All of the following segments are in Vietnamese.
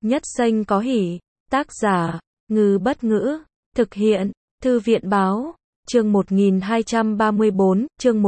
Nhất Xanh có hỉ. Tác giả, Ngư Bất Ngữ. Thực hiện, Thư viện Báo. Chương 1234, chương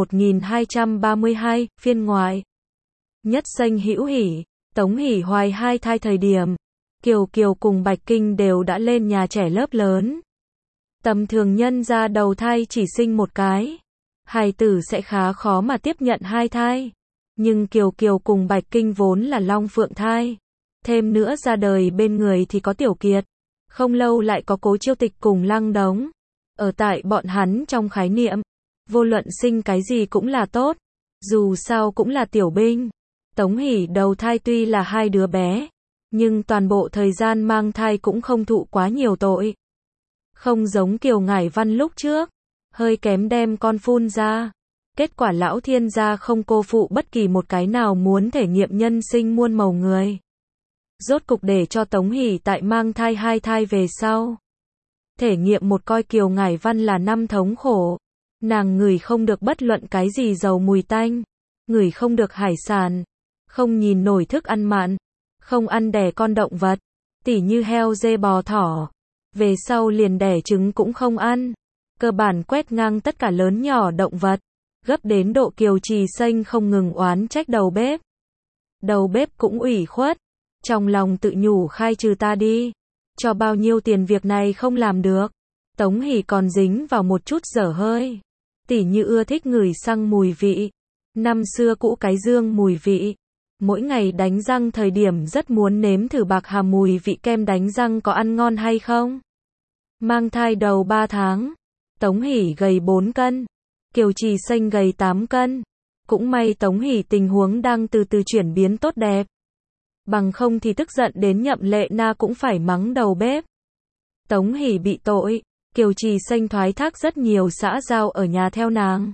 1232, phiên ngoại. Nhất Xanh hữu hỉ. Tống Hỉ hoài 2 thai thời điểm, Kiều Kiều cùng Bạch Kinh đều đã lên nhà trẻ lớp lớn. Tầm thường nhân ra đầu thai chỉ sinh một cái, hài tử sẽ khá khó mà tiếp nhận 2 thai. Nhưng Kiều Kiều cùng Bạch Kinh vốn là long phượng thai. Thêm nữa ra đời bên người thì có Tiểu Kiệt. Không lâu lại có Cố Chiêu Tịch cùng Lăng Đống. Ở tại bọn hắn trong khái niệm, vô luận sinh cái gì cũng là tốt. Dù sao cũng là tiểu binh. Tống Hỉ đầu thai tuy là 2 đứa bé, nhưng toàn bộ thời gian mang thai cũng không thụ quá nhiều tội. Không giống Kiều Ngải Văn lúc trước, hơi kém đem con phun ra. Kết quả lão thiên gia không cô phụ bất kỳ một cái nào muốn thể nghiệm nhân sinh muôn màu người. Rốt cục để cho Tống Hỉ tại mang thai 2 thai về sau. Thể nghiệm một coi Kiều Ngải Văn là năm thống khổ. Nàng ngửi không được bất luận cái gì dầu mùi tanh, ngửi không được hải sản, không nhìn nổi thức ăn mặn, không ăn đẻ con động vật, tỉ như heo dê bò thỏ. Về sau liền đẻ trứng cũng không ăn. Cơ bản quét ngang tất cả lớn nhỏ động vật. Gấp đến độ Kiều Trì Xanh không ngừng oán trách đầu bếp. Đầu bếp cũng ủy khuất. Trong lòng tự nhủ khai trừ ta đi. Cho bao nhiêu tiền việc này không làm được. Tống Hỉ còn dính vào một chút dở hơi. Tỉ như ưa thích ngửi xăng mùi vị. Năm xưa cũ cái dương mùi vị. Mỗi ngày đánh răng thời điểm rất muốn nếm thử bạc hà mùi vị kem đánh răng có ăn ngon hay không. Mang thai đầu 3 tháng. Tống Hỉ gầy 4 cân. Kiều Trì Xanh gầy 8 cân. Cũng may Tống Hỉ tình huống đang từ từ chuyển biến tốt đẹp. Bằng không thì tức giận đến Nhậm Lệ Na cũng phải mắng đầu bếp. Tống Hỉ bị tội. Kiều Trì Xanh thoái thác rất nhiều xã giao ở nhà theo nàng.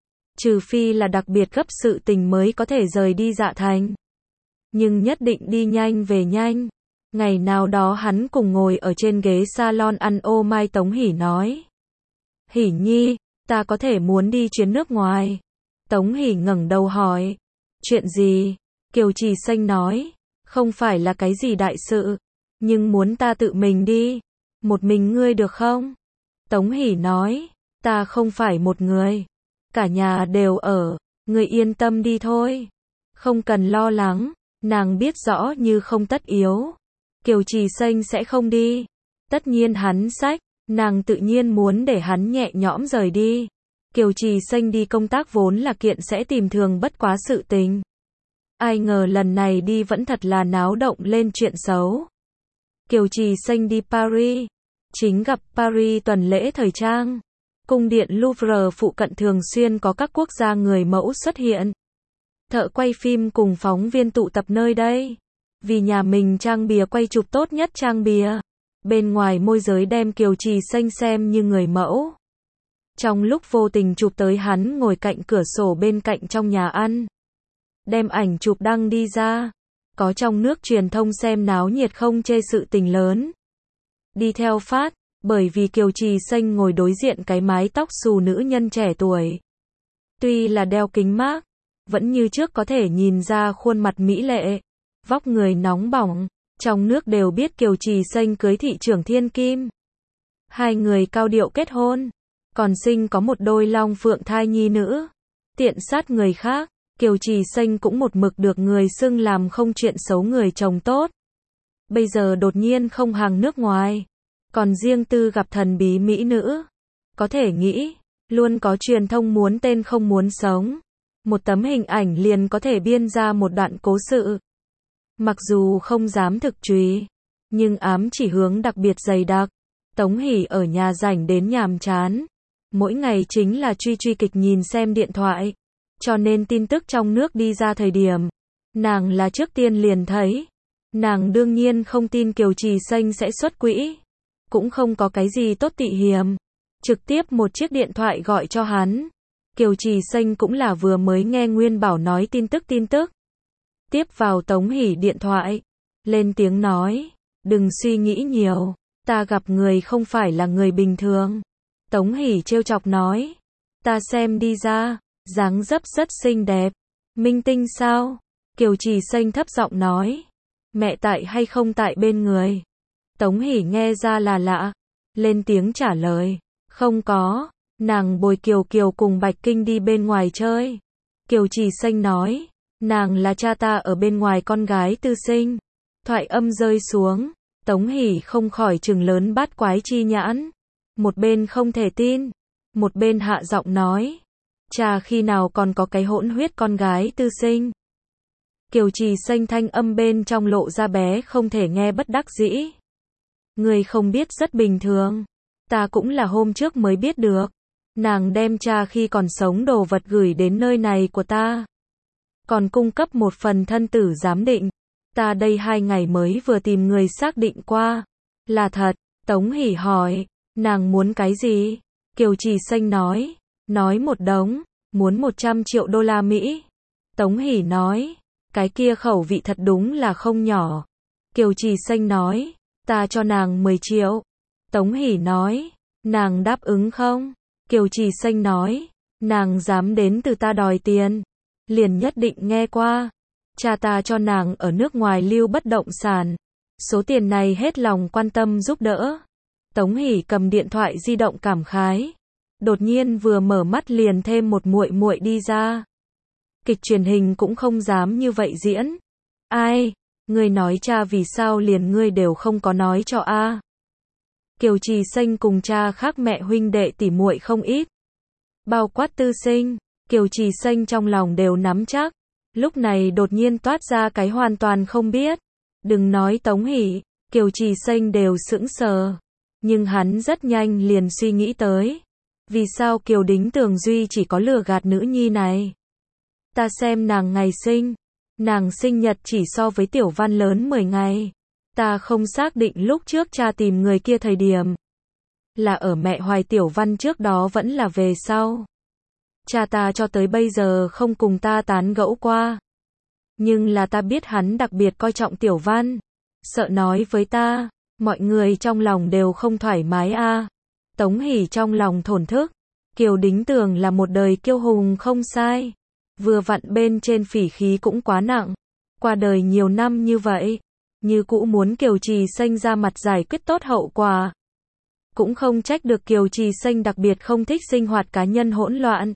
Trừ phi là đặc biệt gấp sự tình mới có thể rời đi Dạ Thành. Nhưng nhất định đi nhanh về nhanh. Ngày nào đó hắn cùng ngồi ở trên ghế salon ăn ô mai. Tống Hỉ nói. Hỉ nhi, ta có thể muốn đi chuyến nước ngoài. Tống Hỉ ngẩng đầu hỏi. Chuyện gì? Kiều Trì Xanh nói. Không phải là cái gì đại sự, nhưng muốn ta tự mình đi. Một mình ngươi được không? Tống Hỉ nói. Ta không phải một người. Cả nhà đều ở. Ngươi yên tâm đi thôi. Không cần lo lắng. Nàng biết rõ như không tất yếu. Kiều Trì Xanh sẽ không đi. Tất nhiên hắn xách. Nàng tự nhiên muốn để hắn nhẹ nhõm rời đi. Kiều Trì Xanh đi công tác vốn là kiện sẽ tìm thường bất quá sự tình. Ai ngờ lần này đi vẫn thật là náo động lên chuyện xấu. Kiều Trì Xanh đi Paris. Chính gặp Paris tuần lễ thời trang. Cung điện Louvre phụ cận thường xuyên có các quốc gia người mẫu xuất hiện. Thợ quay phim cùng phóng viên tụ tập nơi đây. Vì nhà mình trang bìa quay chụp tốt nhất trang bìa. Bên ngoài môi giới đem Kiều Trì Xanh xem như người mẫu. Trong lúc vô tình chụp tới hắn ngồi cạnh cửa sổ bên cạnh trong nhà ăn. Đem ảnh chụp đăng đi ra. Có trong nước truyền thông xem náo nhiệt không chê sự tình lớn. Đi theo phát, bởi vì Kiều Trì Xanh ngồi đối diện cái mái tóc xù nữ nhân trẻ tuổi. Tuy là đeo kính mác, vẫn như trước có thể nhìn ra khuôn mặt mỹ lệ, vóc người nóng bỏng. Trong nước đều biết Kiều Trì Xanh cưới thị trưởng Thiên Kim. 2 người cao điệu kết hôn, còn sinh có một đôi long phượng thai nhi nữ. Tiện sát người khác, Kiều Trì Xanh cũng một mực được người xưng làm không chuyện xấu người chồng tốt. Bây giờ đột nhiên không hàng nước ngoài, còn riêng tư gặp thần bí mỹ nữ. Có thể nghĩ, luôn có truyền thông muốn tên không muốn sống. Một tấm hình ảnh liền có thể biên ra một đoạn cố sự. Mặc dù không dám thực truy, nhưng ám chỉ hướng đặc biệt dày đặc. Tống Hỉ ở nhà rảnh đến nhàm chán. Mỗi ngày chính là truy kịch nhìn xem điện thoại. Cho nên tin tức trong nước đi ra thời điểm, nàng là trước tiên liền thấy. Nàng đương nhiên không tin Kiều Trì Xanh sẽ xuất quỹ. Cũng không có cái gì tốt tị hiềm. Trực tiếp một chiếc điện thoại gọi cho hắn. Kiều Trì Xanh cũng là vừa mới nghe Nguyên Bảo nói tin tức. Tiếp vào Tống Hỉ điện thoại. Lên tiếng nói. Đừng suy nghĩ nhiều. Ta gặp người không phải là người bình thường. Tống Hỉ trêu chọc nói. Ta xem đi ra. Dáng dấp rất xinh đẹp. Minh tinh sao? Kiều Trì Xanh thấp giọng nói. Mẹ tại hay không tại bên người? Tống Hỷ nghe ra là lạ, lên tiếng trả lời, không có, nàng bồi Kiều Kiều cùng Bạch Kinh đi bên ngoài chơi. Kiều Trì Xanh nói, nàng là cha ta ở bên ngoài con gái tư sinh. Thoại âm rơi xuống, Tống Hỷ không khỏi trừng lớn bát quái chi nhãn. Một bên không thể tin, một bên hạ giọng nói, cha khi nào còn có cái hỗn huyết con gái tư sinh. Kiều Trì Xanh thanh âm bên trong lộ ra bé không thể nghe bất đắc dĩ. Người không biết rất bình thường, ta cũng là hôm trước mới biết được. Nàng đem cha khi còn sống đồ vật gửi đến nơi này của ta. Còn cung cấp một phần thân tử giám định. Ta đây 2 ngày mới vừa tìm người xác định qua. Là thật, Tống Hỷ hỏi, nàng muốn cái gì? Kiều Trì Xanh nói một đống, muốn 100 triệu đô la Mỹ. Tống Hỷ nói, cái kia khẩu vị thật đúng là không nhỏ. Kiều Trì Xanh nói, ta cho nàng 10 triệu. Tống Hỷ nói, nàng đáp ứng không? Kiều Trì Xanh nói, nàng dám đến từ ta đòi tiền, liền nhất định nghe qua. Cha ta cho nàng ở nước ngoài lưu bất động sản, số tiền này hết lòng quan tâm giúp đỡ. Tống Hỷ cầm điện thoại di động cảm khái, đột nhiên vừa mở mắt liền thêm một muội muội đi ra. Kịch truyền hình cũng không dám như vậy diễn. Ai, ngươi nói cha vì sao liền ngươi đều không có nói cho a? Kiều Trì Xanh cùng cha khác mẹ huynh đệ tỉ muội không ít. Bao quát tư sinh, Kiều Trì Xanh trong lòng đều nắm chắc. Lúc này đột nhiên toát ra cái hoàn toàn không biết. Đừng nói Tống Hỷ, Kiều Trì Xanh đều sững sờ. Nhưng hắn rất nhanh liền suy nghĩ tới. Vì sao Kiều Đính Tường Duy chỉ có lừa gạt nữ nhi này? Ta xem nàng ngày sinh. Nàng sinh nhật chỉ so với Tiểu Văn lớn 10 ngày. Ta không xác định lúc trước cha tìm người kia thời điểm. Là ở mẹ hoài Tiểu Văn trước đó vẫn là về sau. Cha ta cho tới bây giờ không cùng ta tán gẫu qua. Nhưng là ta biết hắn đặc biệt coi trọng Tiểu Văn. Sợ nói với ta, mọi người trong lòng đều không thoải mái a. Tống Hỷ trong lòng thổn thức. Kiều Đính Tường là một đời kiêu hùng không sai. Vừa vặn bên trên phỉ khí cũng quá nặng. Qua đời nhiều năm như vậy, như cũ muốn Kiều Trì Xanh ra mặt giải quyết tốt hậu quả. Cũng không trách được Kiều Trì Xanh đặc biệt không thích sinh hoạt cá nhân hỗn loạn.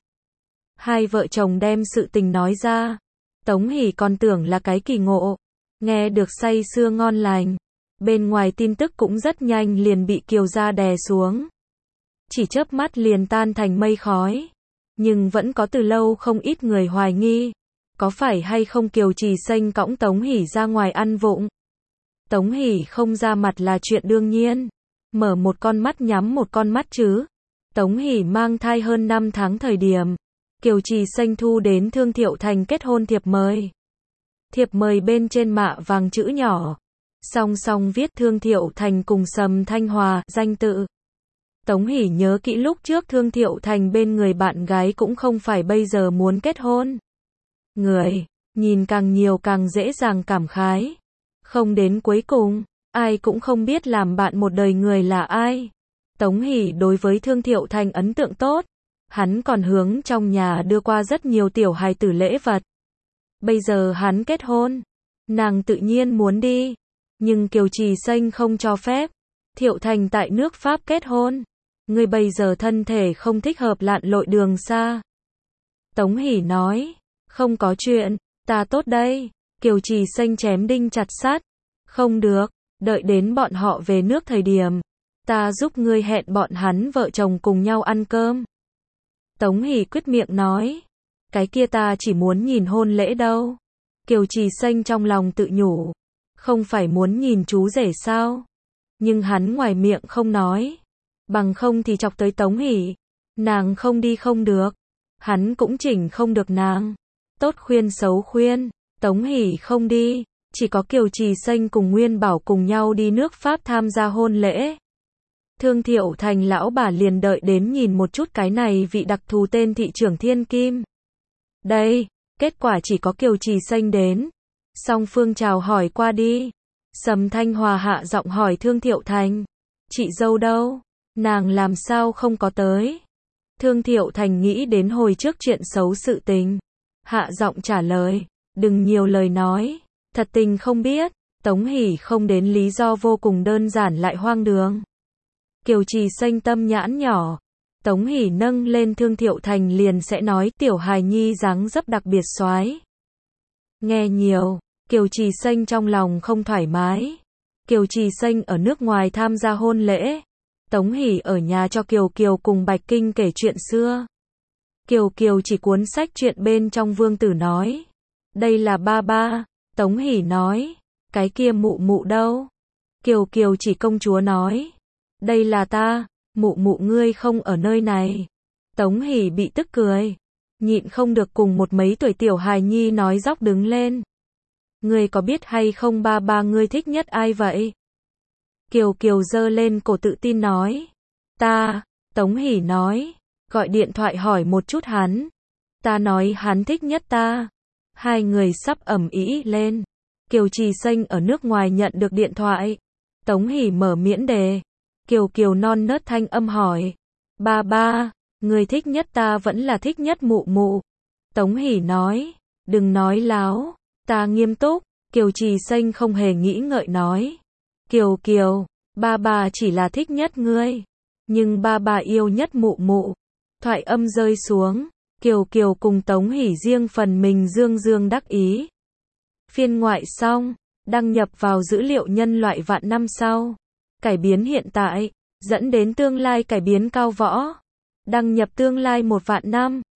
Hai vợ chồng đem sự tình nói ra. Tống Hỷ còn tưởng là cái kỳ ngộ. Nghe được say sưa ngon lành. Bên ngoài tin tức cũng rất nhanh liền bị Kiều gia đè xuống. Chỉ chớp mắt liền tan thành mây khói. Nhưng vẫn có từ lâu không ít người hoài nghi. Có phải hay không Kiều Trì Xanh cõng Tống Hỷ ra ngoài ăn vụng? Tống Hỷ không ra mặt là chuyện đương nhiên. Mở một con mắt nhắm một con mắt chứ. Tống Hỷ mang thai hơn 5 tháng thời điểm. Kiều Trì Xanh thu đến Thương Thiệu Thành kết hôn thiệp mời. Thiệp mời bên trên mạ vàng chữ nhỏ. Song song viết Thương Thiệu Thành cùng Sầm Thanh Hòa, danh tự. Tống Hỷ nhớ kỹ lúc trước Thương Thiệu Thành bên người bạn gái cũng không phải bây giờ muốn kết hôn. Người, nhìn càng nhiều càng dễ dàng cảm khái. Không đến cuối cùng, ai cũng không biết làm bạn một đời người là ai. Tống Hỷ đối với Thương Thiệu Thành ấn tượng tốt. Hắn còn hướng trong nhà đưa qua rất nhiều tiểu hài tử lễ vật. Bây giờ hắn kết hôn. Nàng tự nhiên muốn đi. Nhưng Kiều Trì Xanh không cho phép. Thiệu Thành tại nước Pháp kết hôn. Ngươi bây giờ thân thể không thích hợp lặn lội đường xa. Tống Hỷ nói. Không có chuyện, ta tốt đây. Kiều Trì Xanh chém đinh chặt sắt. Không được, đợi đến bọn họ về nước thời điểm. Ta giúp ngươi hẹn bọn hắn vợ chồng cùng nhau ăn cơm. Tống Hỷ quyết miệng nói. Cái kia ta chỉ muốn nhìn hôn lễ đâu. Kiều Trì Xanh trong lòng tự nhủ. Không phải muốn nhìn chú rể sao? Nhưng hắn ngoài miệng không nói. Bằng không thì chọc tới Tống Hỷ. Nàng không đi không được. Hắn cũng chỉnh không được nàng. Tốt khuyên xấu khuyên. Tống Hỷ không đi. Chỉ có Kiều Trì Xanh cùng Nguyên Bảo cùng nhau đi nước Pháp tham gia hôn lễ. Thương Thiệu Thành lão bà liền đợi đến nhìn một chút cái này vị đặc thù tên thị trưởng thiên kim. Đây, kết quả chỉ có Kiều Trì Xanh đến. Song phương chào hỏi qua đi. Sầm Thanh Hòa hạ giọng hỏi Thương Thiệu Thành. Chị dâu đâu? Nàng làm sao không có tới? Thương Thiệu Thành nghĩ đến hồi trước chuyện xấu sự tình. Hạ giọng trả lời. Đừng nhiều lời nói. Thật tình không biết. Tống Hỷ không đến lý do vô cùng đơn giản lại hoang đường. Kiều Trì Xanh tâm nhãn nhỏ. Tống Hỷ nâng lên Thương Thiệu Thành liền sẽ nói tiểu hài nhi dáng dấp đặc biệt soái. Nghe nhiều, Kiều Trì Xanh trong lòng không thoải mái. Kiều Trì Xanh ở nước ngoài tham gia hôn lễ. Tống Hỷ ở nhà cho Kiều Kiều cùng Bạch Kinh kể chuyện xưa. Kiều Kiều chỉ cuốn sách chuyện bên trong Vương Tử nói. Đây là ba ba. Tống Hỷ nói. Cái kia mụ mụ đâu? Kiều Kiều chỉ công chúa nói. Đây là ta, mụ mụ ngươi không ở nơi này. Tống Hỷ bị tức cười. Nhịn không được cùng một mấy tuổi tiểu hài nhi nói dóc đứng lên. Ngươi có biết hay không ba ba ngươi thích nhất ai vậy? Kiều Kiều giơ lên cổ tự tin nói. Ta, Tống Hỷ nói. Gọi điện thoại hỏi một chút hắn. Ta nói hắn thích nhất ta. Hai người sắp ầm ĩ lên. Kiều Trì Xanh ở nước ngoài nhận được điện thoại. Tống Hỷ mở miễn đề. Kiều Kiều non nớt thanh âm hỏi. Ba ba, người thích nhất ta vẫn là thích nhất mụ mụ. Tống Hỷ nói. Đừng nói láo. Ta nghiêm túc. Kiều Trì Xanh không hề nghĩ ngợi nói. Kiều Kiều, ba ba chỉ là thích nhất ngươi. Nhưng ba ba yêu nhất mụ mụ. Thoại âm rơi xuống. Kiều Kiều cùng Tống Hỷ riêng phần mình dương dương đắc ý. Phiên ngoại xong, đăng nhập vào dữ liệu nhân loại vạn năm sau. Cải biến hiện tại, dẫn đến tương lai cải biến cao võ. Đăng nhập tương lai 1 vạn năm.